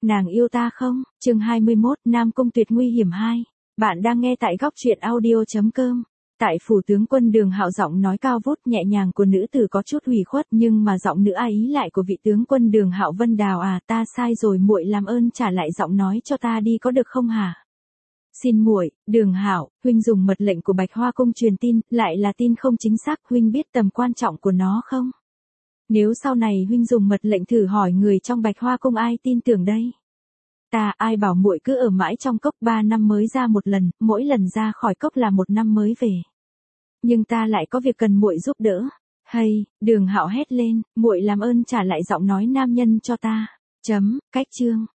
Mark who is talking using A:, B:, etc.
A: Nàng yêu ta không? Chương 21, Nam Cung Tuyệt nguy hiểm 2. Bạn đang nghe tại góc truyện audio.com. Tại phủ tướng quân Đường Hạo giọng nói cao vút nhẹ nhàng của nữ tử có chút ủy khuất, nhưng mà giọng nữ ý lại của vị tướng quân Đường Hạo Vân Đào à, ta sai rồi, muội làm ơn trả lại giọng nói cho ta đi có được không hả? Xin muội, Đường Hạo, huynh dùng mật lệnh của Bạch Hoa cung truyền tin, lại là tin không chính xác, huynh biết tầm quan trọng của nó không? Nếu sau này huynh dùng mật lệnh thử hỏi người trong Bạch Hoa cung ai tin tưởng đây? Ta, ai bảo muội cứ ở mãi trong cốc 3 năm mới ra một lần, mỗi lần ra khỏi cốc là 1 năm mới về. Nhưng ta lại có việc cần muội giúp đỡ. Hay, Đường Hạo hét lên, muội làm ơn trả lại giọng nói nam nhân cho ta. Cách chương.